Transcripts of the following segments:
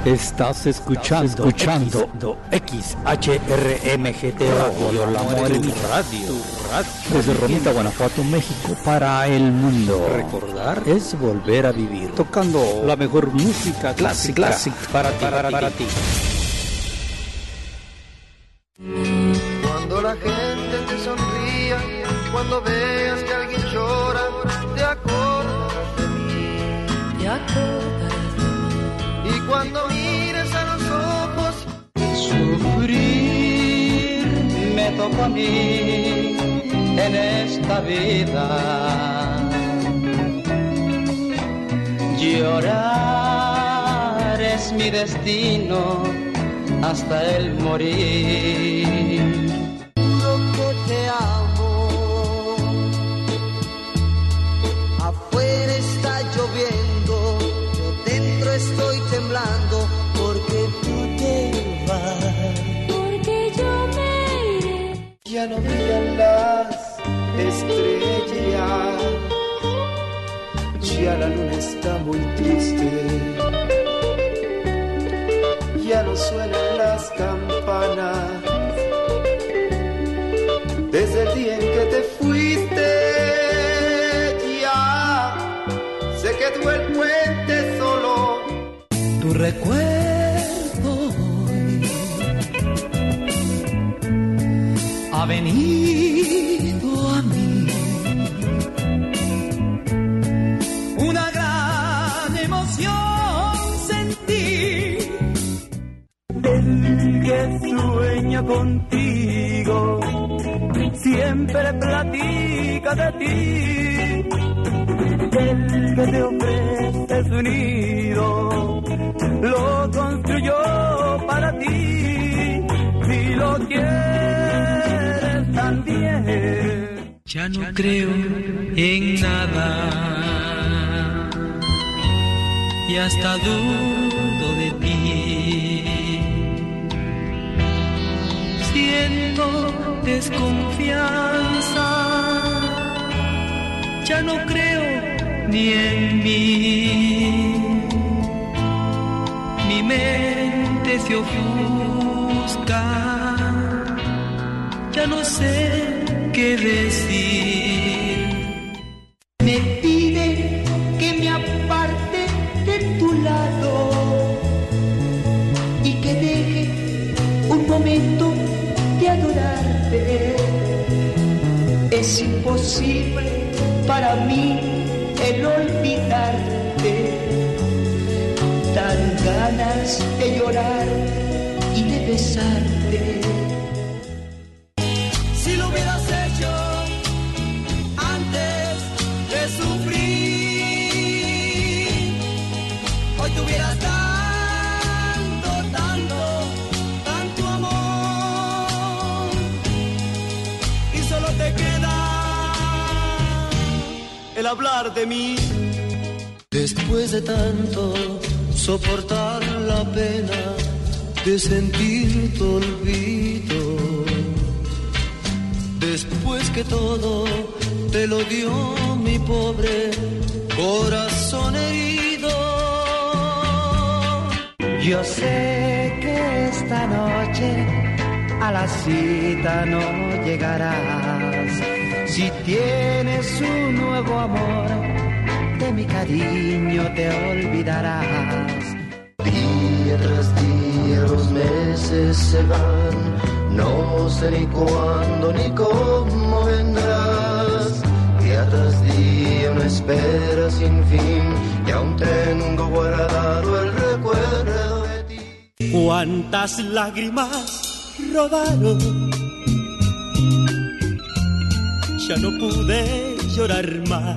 Estás escuchando XHRMGT Radio, la Morenita Radio. Desde Romita, Guanajuato, México, para el mundo. Recordar es volver a vivir. Tocando la mejor música clásica para ti. Cuando la gente te sonría, cuando veas que alguien llora, te acordarás de mí. Te acordarás de mí. Y cuando mires a los ojos, sufrir me tocó a mí en esta vida. Llorar es mi destino hasta el morir. juro que te amo. Afuera está lloviendo, yo dentro estoy temblando porque tú te vas. Porque yo me iré. Ya no brillan las estrellas, ya la luna está muy triste. Ya no suenan las campanas desde el día en que te fuiste. Ya se quedó el puente solo. Tu recuerdo hoy ha venido a mí. Una gran emoción sentí. El que sueña contigo siempre platica de ti. El que te ofrece su nido lo construyó para ti. Si lo quieres también. Ya no creo en nada y hasta dudo de ti. Siento desconfianza, ya no creo ni en mí. Mi mente se ofusca, ya no sé qué decir. Me pide que me aparte de tu lado y que deje un momento de adorarte. Es imposible para mí el olvidarte. Dan ganas de llorar y de besarte. Si lo hubieras hecho antes de sufrir, hoy tuvieras tanto amor, y solo te queda el hablar de mí. Después de tanto soportar la pena de sentir tu olvido, después que todo te lo dio mi pobre corazón herido. Yo sé que esta noche a la cita no llegarás. Si tienes un nuevo amor, de mi cariño te olvidarás. Día tras día los meses se van, no sé ni cuándo ni cómo vendrás. Día tras día una espera sin fin, y aún tengo guardado el recuerdo de ti. Cuántas lágrimas rodaron, ya no pude llorar más.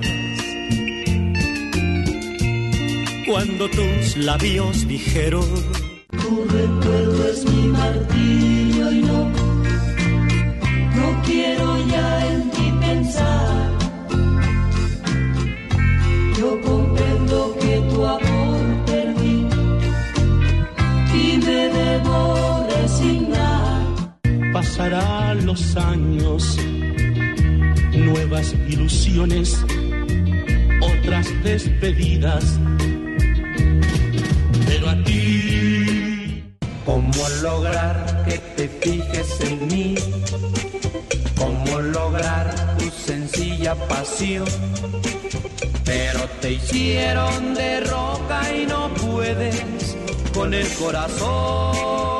Cuando tus labios dijeron, Tu recuerdo es mi martirio y no quiero ya en ti pensar. Yo comprendo que tu amor perdí y me debo resignar. pasarán los años, nuevas ilusiones, otras despedidas, pero a ti ¿Cómo lograr que te fijes en mí? ¿Cómo lograr tu sencilla pasión? Pero te hicieron de roca y no puedes con el corazón.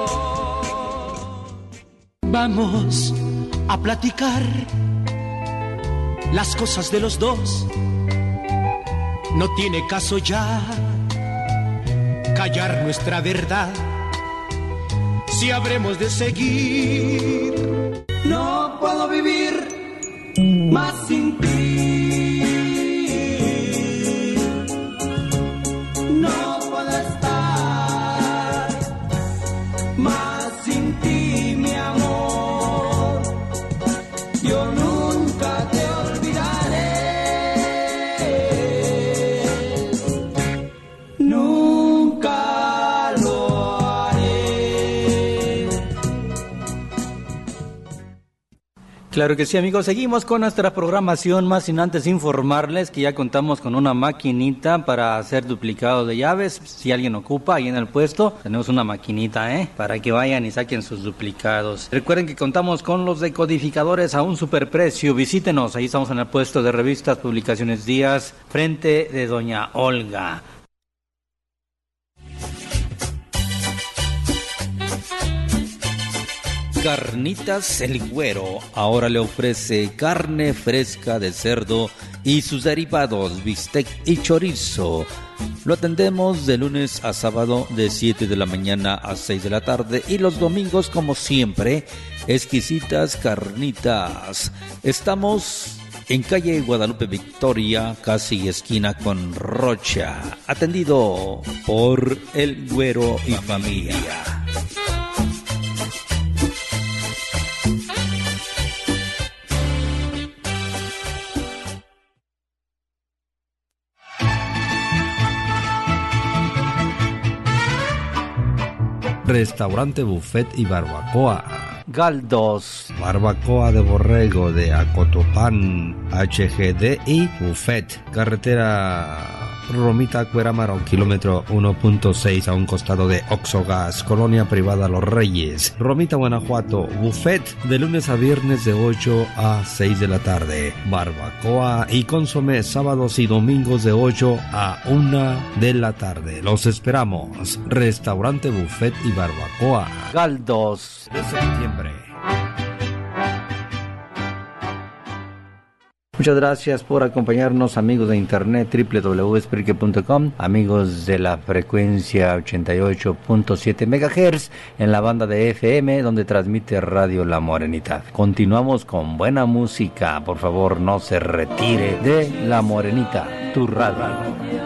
Vamos a platicar las cosas de los dos. No tiene caso ya callar nuestra verdad. Si habremos de seguir, no puedo vivir más sin ti. No puedo estar más sin ti, mi amor. Yo nunca te olvidaré. Nunca lo haré. Claro que sí, amigos, seguimos con nuestra programación, más sin antes informarles que ya contamos con una maquinita para hacer duplicado de llaves. Si alguien ocupa ahí en el puesto, tenemos una maquinita, para que vayan y saquen sus duplicados. Recuerden que contamos con los decodificadores a un superprecio. Visítenos, ahí estamos en el puesto de revistas, publicaciones Díaz, frente de Doña Olga. Carnitas El Güero ahora le ofrece carne fresca de cerdo y sus derivados, bistec y chorizo. Lo atendemos de lunes a sábado de 7 de la mañana a 6 de la tarde y los domingos, como siempre, exquisitas carnitas. Estamos en calle Guadalupe Victoria, casi esquina con Rocha, atendido por El Güero y familia. Restaurante, buffet y barbacoa. Galdos. Barbacoa de borrego de Acotopán, HGD y buffet. Carretera Romita Cuerámaro, kilómetro 1.6 a un costado de Oxogas, colonia privada Los Reyes, Romita, Guanajuato. Buffet de lunes a viernes de 8 a 6 de la tarde. Barbacoa y consomé sábados y domingos de 8 a 1 de la tarde. Los esperamos. Restaurante, buffet y barbacoa. Galdos. De septiembre. Muchas gracias por acompañarnos, amigos de internet, www.spreaker.com, amigos de la frecuencia 88.7 MHz en la banda de FM donde transmite Radio La Morenita. Continuamos con buena música, por favor no se retire de La Morenita, tu radio.